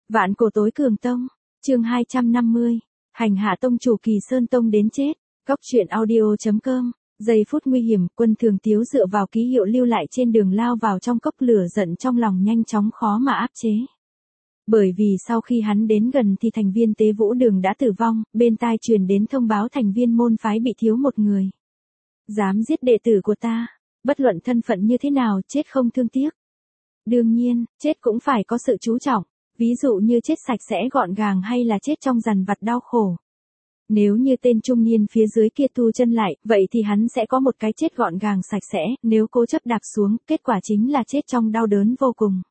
Vạn cổ tối cường tông, chương 250, hành hạ tông chủ Kỳ Sơn Tông đến chết, góc truyện audio.com, giây phút nguy hiểm, Quân Thường Tiếu dựa vào ký hiệu lưu lại trên đường lao vào trong cốc lửa giận trong lòng nhanh chóng khó mà áp chế. Bởi vì sau khi hắn đến gần thì thành viên tế vũ đường đã tử vong, bên tai truyền đến thông báo thành viên môn phái bị thiếu một người. Dám giết đệ tử của ta, bất luận thân phận như thế nào chết không thương tiếc. Đương nhiên, chết cũng phải có sự chú trọng, ví dụ như chết sạch sẽ gọn gàng hay là chết trong dằn vặt đau khổ. Nếu như tên trung niên phía dưới kia thu chân lại, vậy thì hắn sẽ có một cái chết gọn gàng sạch sẽ, nếu cố chấp đạp xuống, kết quả chính là chết trong đau đớn vô cùng.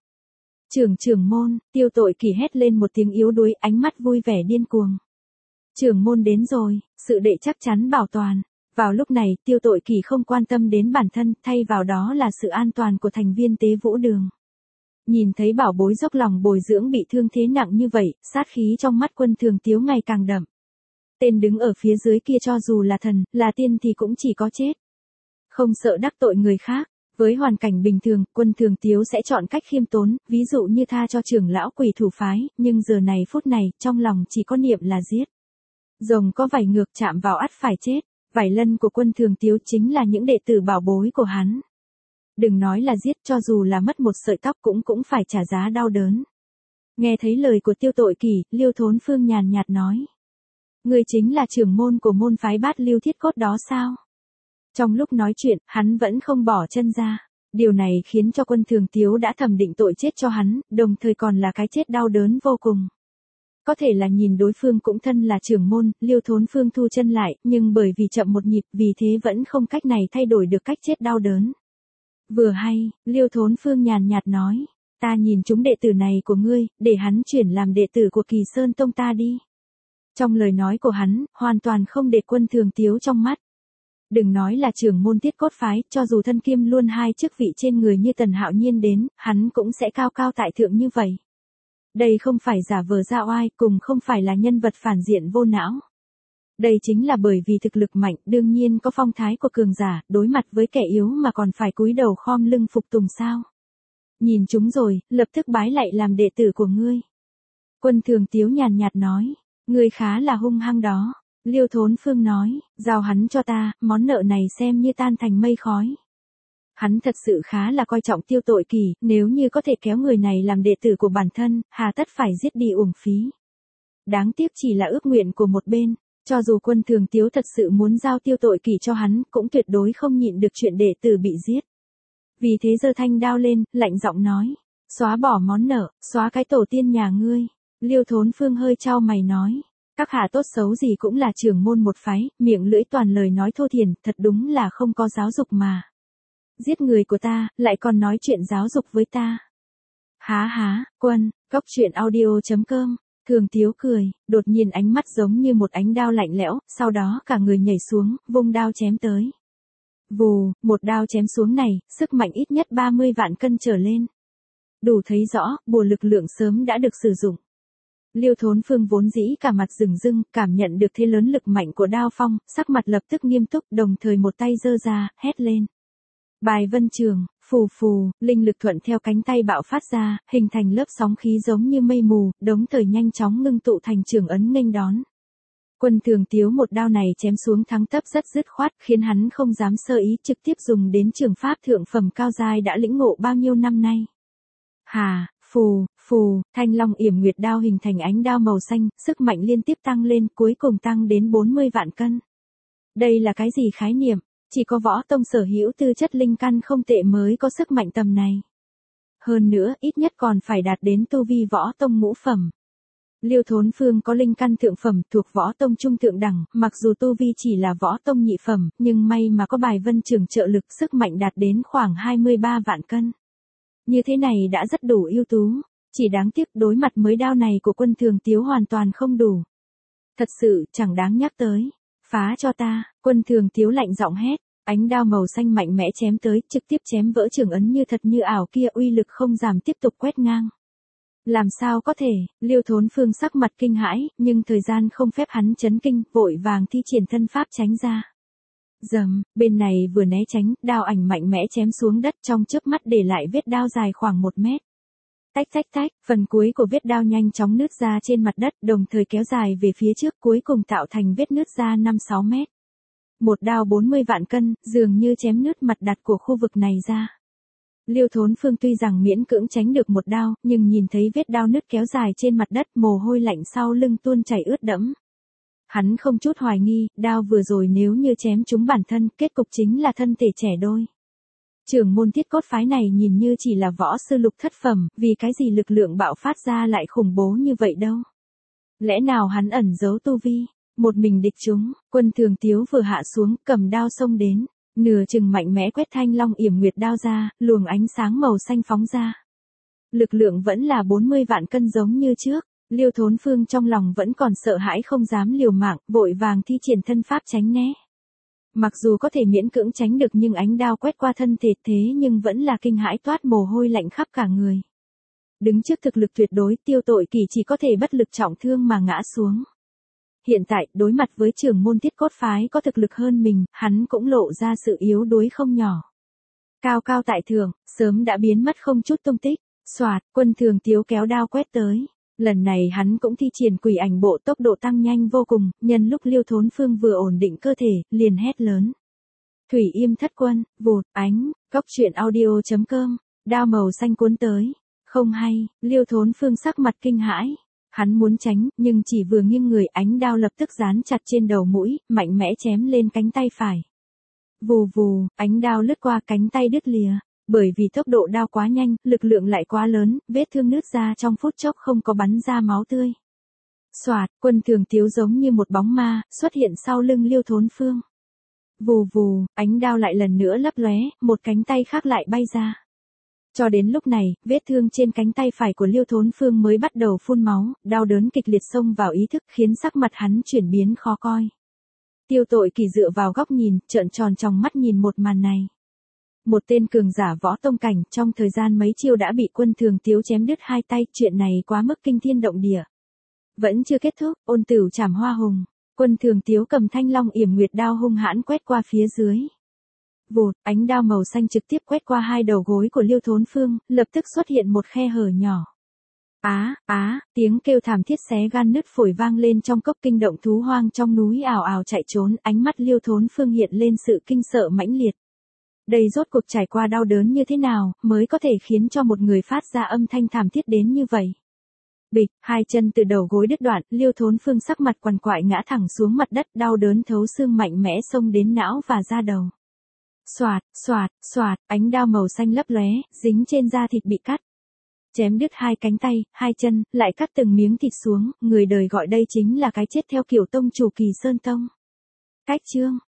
Trưởng môn, Tiêu Tội Kỳ hét lên một tiếng yếu đuối, ánh mắt vui vẻ điên cuồng. Trưởng môn đến rồi, sự đệ chắc chắn bảo toàn. Vào lúc này, Tiêu Tội Kỳ không quan tâm đến bản thân, thay vào đó là sự an toàn của thành viên tế vũ đường. Nhìn thấy bảo bối dốc lòng bồi dưỡng bị thương thế nặng như vậy, sát khí trong mắt Quân Thường Tiếu ngày càng đậm. Tên đứng ở phía dưới kia cho dù là thần, là tiên thì cũng chỉ có chết. Không sợ đắc tội người khác. Với hoàn cảnh bình thường, Quân Thường Tiếu sẽ chọn cách khiêm tốn, ví dụ như tha cho trưởng lão Quỷ Thủ phái, nhưng giờ này phút này, trong lòng chỉ có niệm là giết. Rồng có vảy ngược chạm vào ắt phải chết, vảy lân của Quân Thường Tiếu chính là những đệ tử bảo bối của hắn. Đừng nói là giết, cho dù là mất một sợi tóc cũng phải trả giá đau đớn. Nghe thấy lời của Tiêu Tội Kỳ, Liêu Thốn Phương nhàn nhạt nói. Người chính là trưởng môn của môn phái Bát Lưu Thiết Cốt đó sao? Trong lúc nói chuyện, hắn vẫn không bỏ chân ra. Điều này khiến cho Quân Thường Tiếu đã thẩm định tội chết cho hắn, đồng thời còn là cái chết đau đớn vô cùng. Có thể là nhìn đối phương cũng thân là trưởng môn, Liêu Thốn Phương thu chân lại, nhưng bởi vì chậm một nhịp, vì thế vẫn không cách này thay đổi được cách chết đau đớn. Vừa hay, Liêu Thốn Phương nhàn nhạt nói, ta nhìn chúng đệ tử này của ngươi, để hắn chuyển làm đệ tử của Kỳ Sơn Tông ta đi. Trong lời nói của hắn, hoàn toàn không để Quân Thường Tiếu trong mắt. Đừng nói là trưởng môn Tiết Cốt phái, cho dù thân kiêm luôn hai chức vị trên người như Tần Hạo Nhiên đến, hắn cũng sẽ cao cao tại thượng như vậy. Đây không phải giả vờ ra oai, cùng không phải là nhân vật phản diện vô não. Đây chính là bởi vì thực lực mạnh, đương nhiên có phong thái của cường giả, đối mặt với kẻ yếu mà còn phải cúi đầu khom lưng phục tùng sao. Nhìn chúng rồi, lập tức bái lại làm đệ tử của ngươi. Quân Thường Tiếu nhàn nhạt nói, ngươi khá là hung hăng đó. Liêu Thốn Phương nói, giao hắn cho ta, món nợ này xem như tan thành mây khói. Hắn thật sự khá là coi trọng Tiêu Tội Kỳ, nếu như có thể kéo người này làm đệ tử của bản thân, hà tất phải giết đi uổng phí. Đáng tiếc chỉ là ước nguyện của một bên, cho dù Quân Thường Tiếu thật sự muốn giao Tiêu Tội Kỳ cho hắn, cũng tuyệt đối không nhịn được chuyện đệ tử bị giết. Vì thế giơ thanh đao lên, lạnh giọng nói, xóa bỏ món nợ, xóa cái tổ tiên nhà ngươi. Liêu Thốn Phương hơi chau mày nói. Các hạ tốt xấu gì cũng là trưởng môn một phái, miệng lưỡi toàn lời nói thô thiển, thật đúng là không có giáo dục mà. Giết người của ta, lại còn nói chuyện giáo dục với ta. Há, Quân, góc truyện audio.com, Thường Tiếu cười, đột nhiên ánh mắt giống như một ánh đao lạnh lẽo, sau đó cả người nhảy xuống, vung đao chém tới. Vù, một đao chém xuống này, sức mạnh ít nhất 30 vạn cân trở lên. Đủ thấy rõ, bùa lực lượng sớm đã được sử dụng. Liêu Thốn Phương vốn dĩ cả mặt rừng rưng, cảm nhận được thế lớn lực mạnh của đao phong, sắc mặt lập tức nghiêm túc, đồng thời một tay giơ ra, hét lên. Bài vân trường, phù phù, linh lực thuận theo cánh tay bạo phát ra, hình thành lớp sóng khí giống như mây mù, đồng thời nhanh chóng ngưng tụ thành trường ấn nghênh đón. Quân Thường Tiếu một đao này chém xuống thắng tấp rất dứt khoát, khiến hắn không dám sơ ý, trực tiếp dùng đến trường pháp thượng phẩm cao giai đã lĩnh ngộ bao nhiêu năm nay. Hà, phù, thanh long yểm nguyệt đao hình thành ánh đao màu xanh, sức mạnh liên tiếp tăng lên, cuối cùng tăng đến 40 vạn cân. Đây là cái gì khái niệm? Chỉ có võ tông sở hữu tư chất linh căn không tệ mới có sức mạnh tầm này. Hơn nữa, ít nhất còn phải đạt đến tu vi võ tông ngũ phẩm. Liêu Thốn Phương có linh căn thượng phẩm thuộc võ tông trung thượng đẳng, mặc dù tu vi chỉ là võ tông nhị phẩm, nhưng may mà có bài vân trường trợ lực, sức mạnh đạt đến khoảng 23 vạn cân. Như thế này đã rất đủ ưu tú, chỉ đáng tiếc đối mặt mới đao này của Quân Thường Tiếu hoàn toàn không đủ. Thật sự, chẳng đáng nhắc tới. Phá cho ta, Quân Thường Tiếu lạnh giọng hét, ánh đao màu xanh mạnh mẽ chém tới, trực tiếp chém vỡ trường ấn như thật như ảo kia, uy lực không giảm tiếp tục quét ngang. Làm sao có thể, Liêu Thốn Phương sắc mặt kinh hãi, nhưng thời gian không phép hắn chấn kinh, vội vàng thi triển thân pháp tránh ra. Dầm, bên này vừa né tránh, đao ảnh mạnh mẽ chém xuống đất trong chớp mắt để lại vết đao dài khoảng 1 mét. Tách tách tách, phần cuối của vết đao nhanh chóng nứt ra trên mặt đất, đồng thời kéo dài về phía trước, cuối cùng tạo thành vết nứt ra 5-6 mét. Một đao 40 vạn cân, dường như chém nứt mặt đặt của khu vực này ra. Liêu Thốn Phương tuy rằng miễn cưỡng tránh được một đao, nhưng nhìn thấy vết đao nứt kéo dài trên mặt đất, mồ hôi lạnh sau lưng tuôn chảy ướt đẫm. Hắn không chút hoài nghi, đao vừa rồi nếu như chém trúng bản thân, kết cục chính là thân thể trẻ đôi. Trưởng môn Thiết Cốt phái này nhìn như chỉ là võ sư lục thất phẩm, vì cái gì lực lượng bạo phát ra lại khủng bố như vậy đâu. Lẽ nào hắn ẩn giấu tu vi, một mình địch chúng, Quân Thường Tiếu vừa hạ xuống, cầm đao xông đến, nửa chừng mạnh mẽ quét Thanh Long Yểm Nguyệt đao ra, luồng ánh sáng màu xanh phóng ra. Lực lượng vẫn là 40 vạn cân giống như trước, Liêu Thốn Phương trong lòng vẫn còn sợ hãi không dám liều mạng, vội vàng thi triển thân pháp tránh né. Mặc dù có thể miễn cưỡng tránh được nhưng ánh đao quét qua thân thể thế nhưng vẫn là kinh hãi toát mồ hôi lạnh khắp cả người. Đứng trước thực lực tuyệt đối, Tiêu Tội Kỳ chỉ có thể bất lực trọng thương mà ngã xuống. Hiện tại, đối mặt với trưởng môn Thiết Cốt phái có thực lực hơn mình, hắn cũng lộ ra sự yếu đuối không nhỏ. Cao cao tại thượng, sớm đã biến mất không chút tung tích. Soạt, Quân Thường Tiếu kéo đao quét tới. Lần này hắn cũng thi triển quỷ ảnh bộ, tốc độ tăng nhanh vô cùng, nhân lúc Liêu Thốn Phương vừa ổn định cơ thể, liền hét lớn. Thủy Yêm Thất Quân, vụt, ánh, Cóc Truyện Audio.com, đao màu xanh cuốn tới. Không hay, Liêu Thốn Phương sắc mặt kinh hãi. Hắn muốn tránh, nhưng chỉ vừa nghiêng người, ánh đao lập tức dán chặt trên đầu mũi, mạnh mẽ chém lên cánh tay phải. Vù vù, ánh đao lướt qua cánh tay đứt lìa. Bởi vì tốc độ đao quá nhanh, lực lượng lại quá lớn, vết thương nứt ra trong phút chốc không có bắn ra máu tươi. Soạt, Quân Thường Tiếu giống như một bóng ma, xuất hiện sau lưng Liêu Thốn Phương. Vù vù, ánh đao lại lần nữa lấp lóe, một cánh tay khác lại bay ra. Cho đến lúc này, vết thương trên cánh tay phải của Liêu Thốn Phương mới bắt đầu phun máu, đau đớn kịch liệt xông vào ý thức khiến sắc mặt hắn chuyển biến khó coi. Tiêu Tội Kỳ dựa vào góc nhìn, trợn tròn tròng mắt nhìn một màn này. Một tên cường giả võ tông cảnh trong thời gian mấy chiêu đã bị Quân Thường Tiếu chém đứt hai tay, chuyện này quá mức kinh thiên động địa. Vẫn chưa kết thúc, ôn tửu trảm hoa hùng, Quân Thường Tiếu cầm Thanh Long Yểm Nguyệt đao hung hãn quét qua phía dưới. Vụt, ánh đao màu xanh trực tiếp quét qua hai đầu gối của Liêu Thốn Phương, lập tức xuất hiện một khe hở nhỏ. Tiếng kêu thảm thiết xé gan nứt phổi vang lên trong cốc, kinh động thú hoang trong núi ào ào chạy trốn, ánh mắt Liêu Thốn Phương hiện lên sự kinh sợ mãnh liệt. Đây rốt cuộc trải qua đau đớn như thế nào, mới có thể khiến cho một người phát ra âm thanh thảm thiết đến như vậy. Bịch, hai chân từ đầu gối đứt đoạn, Liêu Thốn Phương sắc mặt quằn quại ngã thẳng xuống mặt đất, đau đớn thấu xương mạnh mẽ xông đến não và da đầu. Soạt, soạt, soạt, ánh đao màu xanh lấp lóe, dính trên da thịt bị cắt. Chém đứt hai cánh tay, hai chân, lại cắt từng miếng thịt xuống, người đời gọi đây chính là cái chết theo kiểu tông chủ Kỳ Sơn Tông. Cách chương